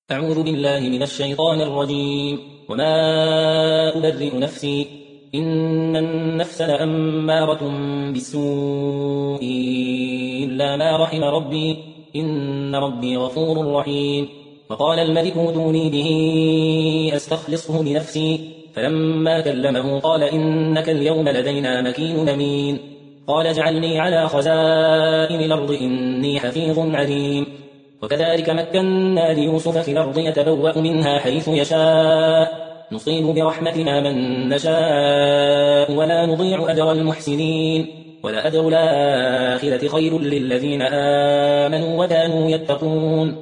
أعوذ بالله من الشيطان الرجيم. وما أبرئ نفسي إن النفس لأمارة بالسوء إلا ما رحم ربي إن ربي غفور رحيم. وقال الملك ائتوني به أستخلصه لنفسي فلما كلمه قال إنك اليوم لدينا مكين أمين. قال اجعلني على خزائن الأرض إني حفيظ عليم. وكذلك مكنا ليوسف في الأرض يتبوأ منها حيث يشاء نصيب برحمتنا من نشاء ولا نضيع أجر المحسنين ولأجر الآخرة خير للذين آمنوا وكانوا يتقون.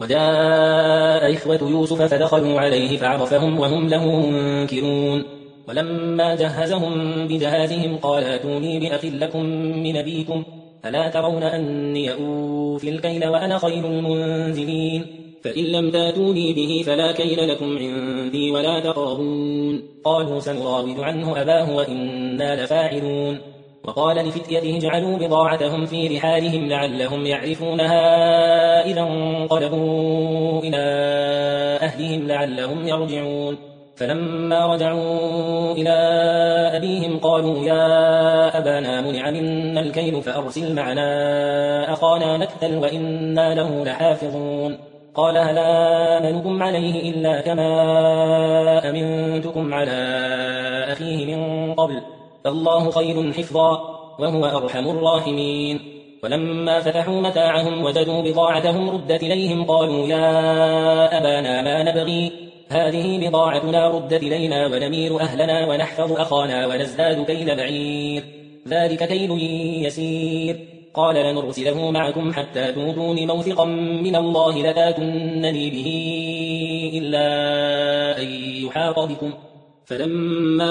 وجاء إخوة يوسف فدخلوا عليه فعرفهم وهم له منكرون. ولما جهزهم بجهازهم قال ائتوني بأخ لكم من أبيكم ألا ترون أني أوفي الكيل وأنا خير المنزلين فإن لم تاتوني به فلا كيل لكم عندي ولا تقربون. قالوا سنراود عنه أباه وإنا لفاعلون. وقال لفتيته اجعلوا بضاعتهم في رحالهم لعلهم يعرفونها إذا انقلبوا إلى أهلهم لعلهم يرجعون. فلما رجعوا إلى أبيهم قالوا يا أبانا منع منا الكيل فأرسل معنا أخانا نكتل وإنا له لحافظون. قال هل آمنكم عليه إلا كما أمنتكم على أخيه من قبل فالله خير حفظا وهو أرحم الراحمين. ولما فتحوا متاعهم وجدوا بضاعتهم ردت إليهم قالوا يا أبانا ما نبغي هذه بضاعتنا ردت إلينا ونمير أهلنا ونحفظ أخانا ونزداد كيل بعير ذلك كيل يسير. قال لنرسله معكم حتى تؤتون موثقا من الله لتاتونني به إلا أن يحاط بكم. فلما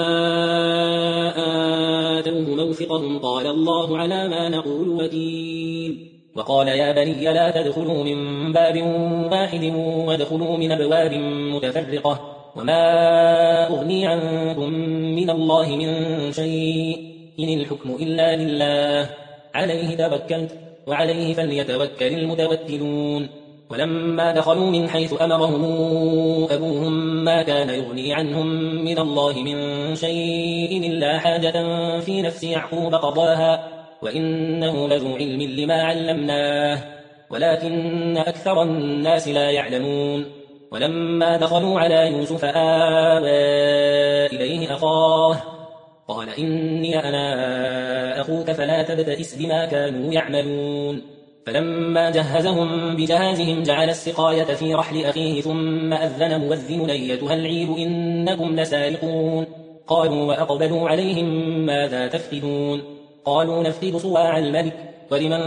آتوه موثقهم قال الله على ما نقول وكيل. وقال يا بني لا تدخلوا من باب واحد وادخلوا من أبواب متفرقة وما أغني عنكم من الله من شيء إن الحكم إلا لله عليه توكلت وعليه فليتوكل المتوكلون. ولما دخلوا من حيث أمرهم أبوهم ما كان يغني عنهم من الله من شيء إلا حاجة في نفس يعقوب قضاها وإنه لذو علم لما علمناه ولكن أكثر الناس لا يعلمون. ولما دخلوا على يوسف آوى إليه أخاه قال إني أنا أخوك فلا تبتئس بما كانوا يعملون. فلما جهزهم بجهازهم جعل السقاية في رحل أخيه ثم أذن مؤذن أيتها العير إنكم لسارقون. قالوا وأقبلوا عليهم ماذا تفقدون قالوا نفقد صواع الملك ولمن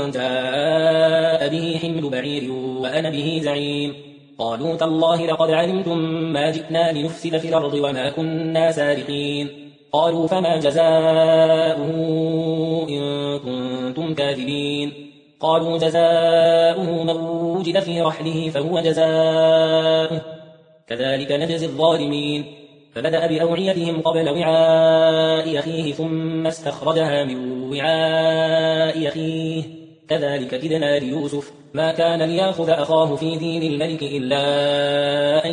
جاء به حمل بعير وأنا به زعيم. قالوا تالله لقد علمتم ما جئنا لنفسد في الأرض وما كنا سارقين. قالوا فما جزاؤه إن كنتم كاذبين. قالوا جزاؤه من وجد في رحله فهو جزاؤه كذلك نجزي الظالمين. فبدأ بأوعيتهم قبل وعاء أخيه ثم استخرجها من وعاء أخيه كذلك كدنا ليوسف ما كان ليأخذ أخاه في دين الملك إلا أن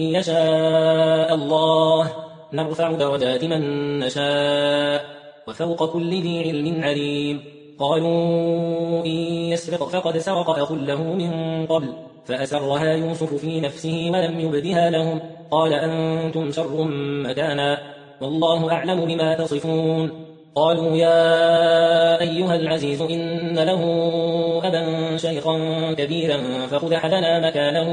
يشاء الله نرفع درجات من نشاء وفوق كل ذي علم عليم. قالوا إن يسرق فقد سرق أخ له من قبل فأسرها يوسف في نفسه ولم يبدها لهم قال أنتم شر مكانا والله أعلم بما تصفون. قالوا يا أيها العزيز إن له أبا شيخا كبيرا فخذ أحدنا مكانه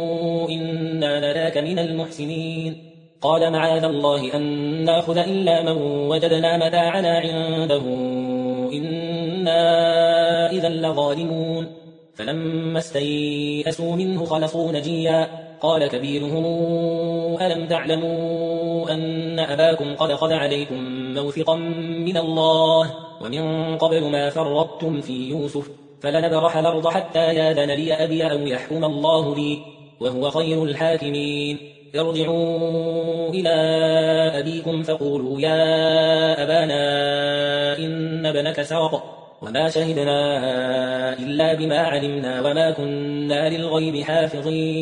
إنا نراك من المحسنين. قال معاذ الله أن نأخذ إلا من وجدنا متاعنا عنده إنا إذا لظالمون. فلما استيئسوا منه خلصوا نجيا قال كبيرهم ألم تعلموا أن أباكم قد أخذ عليكم موثقا من الله ومن قبل ما فرطتم في يوسف فلنبرح الأرض حتى ياذن لي أبي أو يحكم الله لي وهو خير الحاكمين. ارجعوا إلى أبيكم فقولوا يا أبانا إن ابنك سرق وما شهدنا إلا بما علمنا وما كنا للغيب حافظين.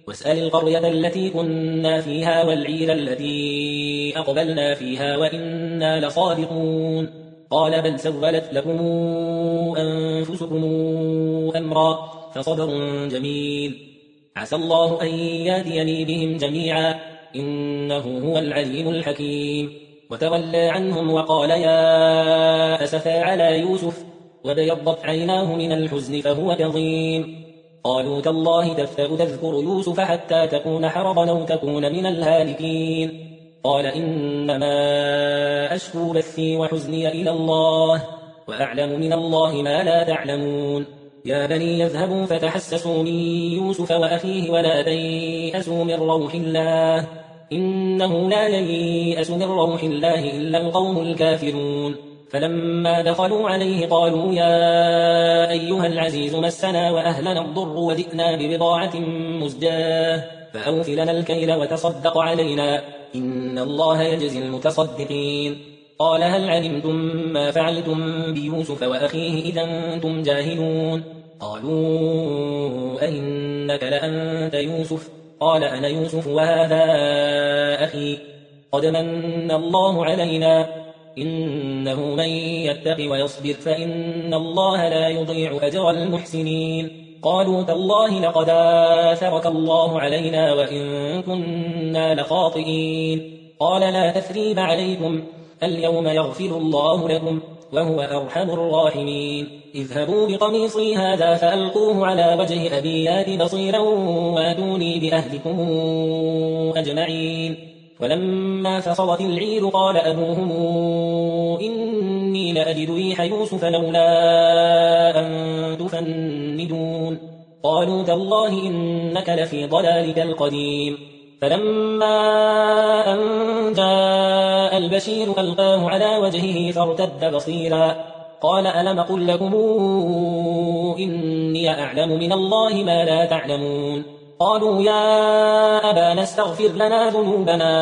واسأل القرية التي كنا فيها والعير التي أقبلنا فيها وإنا لصادقون قال بل سولت لكم أنفسكم أمرا فصبر جميل عسى الله أن ياتيني بهم جميعا إنه هو العليم الحكيم وتولى عنهم وقال يا أسفا على يوسف وابيضت عيناه من الحزن فهو كظيم قالوا تالله تفتأ تذكر يوسف حتى تكون حرضا أو تكون من الهالكين قال إنما أشكو بثي وحزني إلى الله وأعلم من الله ما لا تعلمون يا بني يذهبوا فتحسسوا من يوسف وأخيه ولا تيأسوا من روح الله إنه لا ييأس من روح الله إلا القوم الكافرون فلما دخلوا عليه قالوا يا أيها العزيز مسنا وأهلنا الضر وجئنا ببضاعة مزجاة فأوف لنا الكيل وتصدق علينا إن الله يجزي المتصدقين قال هل علمتم ما فعلتم بيوسف وأخيه إذا أنتم جاهلون قالوا أئنك لأنت يوسف قال أنا يوسف وهذا أخي قد من الله علينا إنه من يتق ويصبر فإن الله لا يضيع أجر المحسنين قالوا تالله لقد آثرك الله علينا وإن كنا لخاطئين قال لا تثريب عليكم اليوم يغفر الله لكم وهو أرحم الراحمين اذهبوا بقميصي هذا فألقوه على وجه أبي يات بصيرا واتوني بأهلكم أجمعين ولما فصلت العير قال أبوهم إني لأجد ريح يوسف لولا أن تفندون قالوا تالله إنك لفي ضلالك القديم فلما أن جاء البشير ألقاه على وجهه فارتد بصيرا قال ألم قل لكم إني أعلم من الله ما لا تعلمون قالوا يا أبانا استغفر لنا ذنوبنا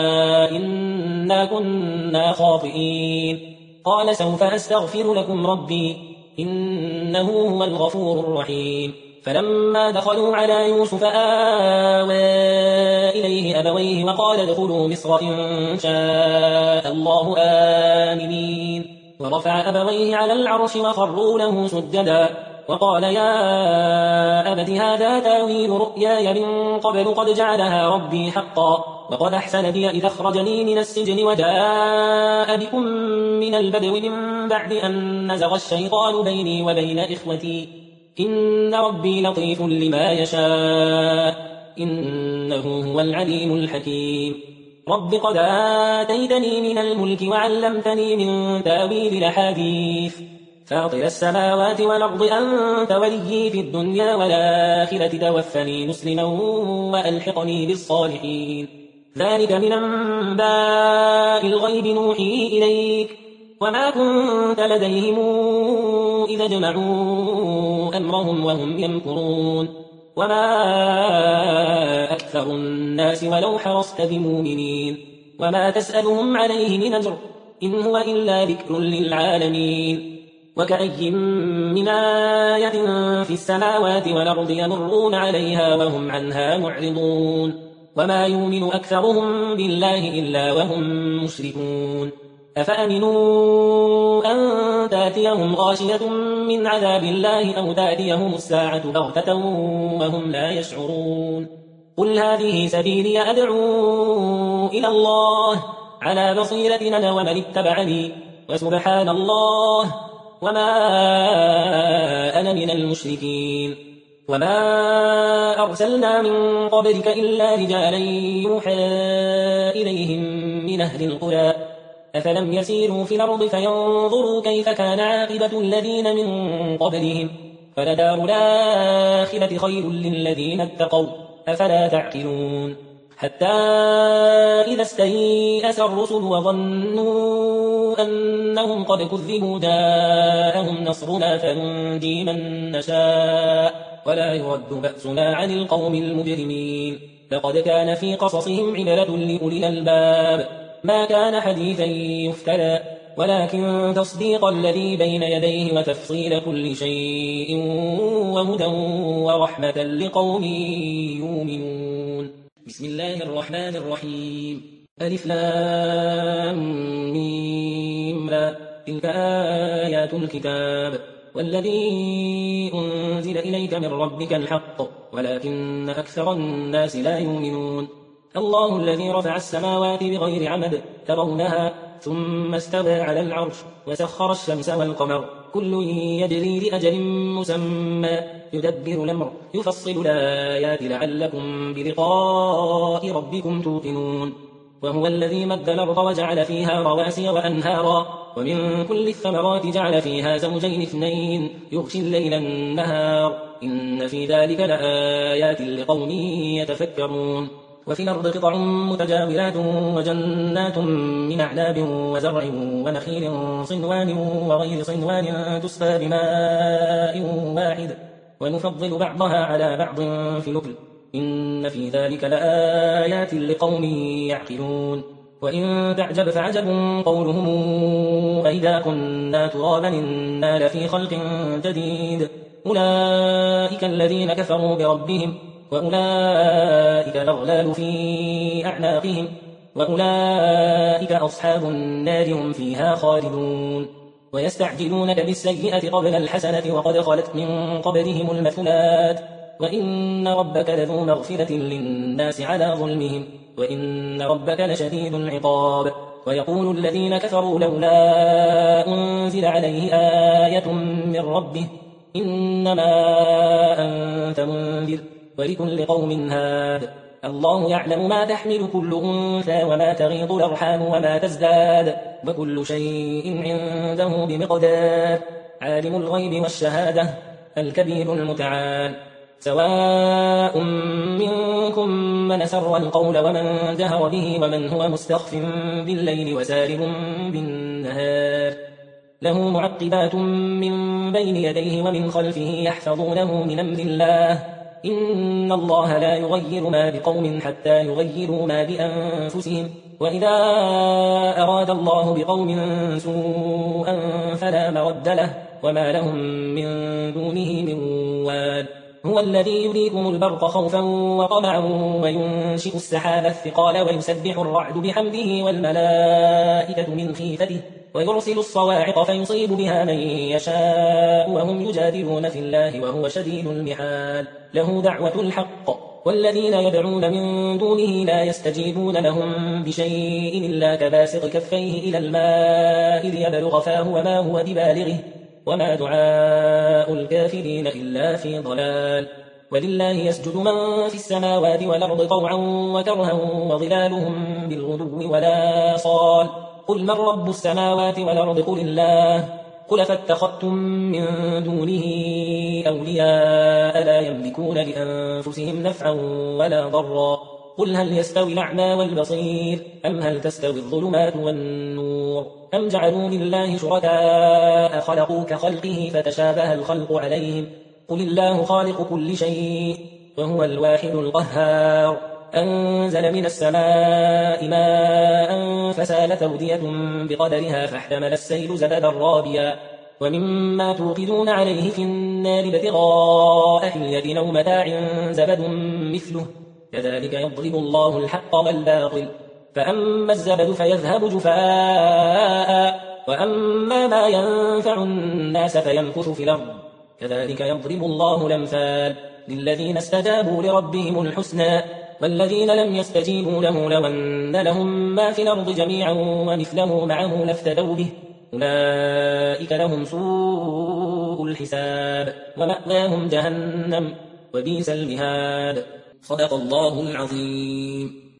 إنا كنا خاطئين قال سوف أستغفر لكم ربي إنه هو الغفور الرحيم فلما دخلوا على يوسف آوى إليه أبويه وقال ادخلوا مصر إن شاء الله آمنين ورفع أبويه على العرش وخروا له سجدا وقال يا أبت هذا تاويل رؤياي من قبل قد جعلها ربي حقا وقد أحسن بي إذا أخرجني من السجن وجاء بكم من البدو من بعد أن نزغ الشيطان بيني وبين إخوتي إن ربي لطيف لما يشاء إنه هو العليم الحكيم رب قد آتيتني من الملك وعلمتني من تأويل الأحاديث فاطر السماوات والأرض أنت وليي في الدنيا والآخرة توفني مسلما وألحقني بالصالحين ذلك من أنباء الغيب نوحيه إليك وما كنت لديهم إذا جمعوا أمرهم وهم يمكرون وما أكثر الناس ولو حرصت بمؤمنين وما تسألهم عليه من أجر إن هو إلا ذكر للعالمين وكأي من آية في السماوات والأرض يمرون عليها وهم عنها معرضون وما يؤمن أكثرهم بالله إلا وهم مشركون أفأمنوا أن تأتيهم غاشية من عذاب الله أو تأتيهم الساعة بغتة وهم لا يشعرون قل هذه سبيلي أدعو إلى الله على بصيرة أنا ومن اتبعني وسبحان الله وما أنا من المشركين وما أرسلنا من قبلك إلا رجالا يوحى إليهم من أهل القرى أفلم يسيروا في الأرض فينظروا كيف كان عاقبة الذين من قبلهم فلدار الآخرة خير للذين اتقوا أفلا تعقلون حتى إذا استيأس الرسل وظنوا أنهم قد كذبوا جاءهم نصرنا فننجي من نشاء ولا يرد بأسنا عن القوم المجرمين لقد كان في قصصهم عبرة لأولي الألباب ما كان حديثا يفترى ولكن تصديق الذي بين يديه وتفصيل كل شيء وهدى ورحمة لقوم يؤمنون. بسم الله الرحمن الرحيم. ألف لام ميم را. تلك آيات الكتاب والذي أنزل إليك من ربك الحق ولكن أكثر الناس لا يؤمنون. الله الذي رفع السماوات بغير عمد ترونها ثم استوى على العرش وسخر الشمس والقمر كل يجري لأجل مسمى يدبر الأمر يفصل الآيات لعلكم بلقاء ربكم توقنون. وهو الذي مد الأرض وجعل فيها رواسي وأنهارا ومن كل الثمرات جعل فيها زوجين اثنين يغشي الليل النهار إن في ذلك لآيات لقوم يتفكرون. وفي الأرض قطع متجاورات وجنات من أعناب وزرع ونخيل صنوان وغير صنوان تسقى بماء واحد ونفضل بعضها على بعض في الأكل إن في ذلك لآيات لقوم يعقلون. وإن تعجب فعجب قولهم أئذا كنا ترابا إنا لفي خلق جديد أولئك الذين كفروا بربهم وأولئك الأغلال في أعناقهم وأولئك أصحاب النار هم فيها خالدون. ويستعجلونك بالسيئة قبل الحسنة وقد خلت من قبلهم المثلات وإن ربك لذو مغفرة للناس على ظلمهم وإن ربك لشديد العقاب. ويقول الذين كفروا لولا أنزل عليه آية من ربه إنما أنت منذر ولكل قوم هاد الله يعلم ما تحمل كل أنثى وما تغيض الأرحام وما تزداد وكل شيء عنده بمقدار. عالم الغيب والشهادة الكبير المتعال. سواء منكم من سر القول ومن جهر به ومن هو مستخف بالليل وسارب بالنهار له معقبات من بين يديه ومن خلفه يحفظونه من أمر الله إن الله لا يغير ما بقوم حتى يغيروا ما بأنفسهم وإذا أراد الله بقوم سوءا فلا مرد له وما لهم من دونه من وال. هو الذي يريكم البرق خوفا وطمعا وينشئ السحاب الثقال ويسبح الرعد بحمده والملائكة من خيفته ويرسل الصواعق فيصيب بها من يشاء وهم يجادلون في الله وهو شديد المحال. له دعوة الحق والذين يدعون من دونه لا يستجيبون لهم بشيء إلا كباسط كفيه إلى الماء ليبلغ فاه وما هو ببالغه وما دعاء الكافرين إلا في ضلال. ولله يسجد من في السماوات والأرض طوعا وكرها وظلالهم بالغدو ولا صال. قل من رب السماوات والأرض قل الله قل فاتخذتم من دونه أولياء لا يملكون لأنفسهم نفعا ولا ضرا. قل هل يستوي الأعمى والبصير أم هل تستوي الظلمات والنور أم جعلوا لله شركاء خلقوا كخلقه فتشابه الخلق عليهم قل الله خالق كل شيء وهو الواحد القهار. أنزل من السماء ماء فسالت أودية بقدرها فاحتمل السيل زبدا رابيا ومما توقدون عليه في النار ابتغاء حلية أو متاع زبد مثله كذلك يضرب الله الحق والباطل فأما الزبد فيذهب جفاء وأما ما ينفع الناس فيمكث في الأرض كذلك يضرب الله الأمثال للذين استجابوا لربهم الحسنى والذين لم يستجيبوا له لو أن لهم ما في الأرض جميعا ومثله معه لافتدوا به أولئك لهم سوء الحساب ومأواهم جهنم وبئس المهاد. صدق الله العظيم.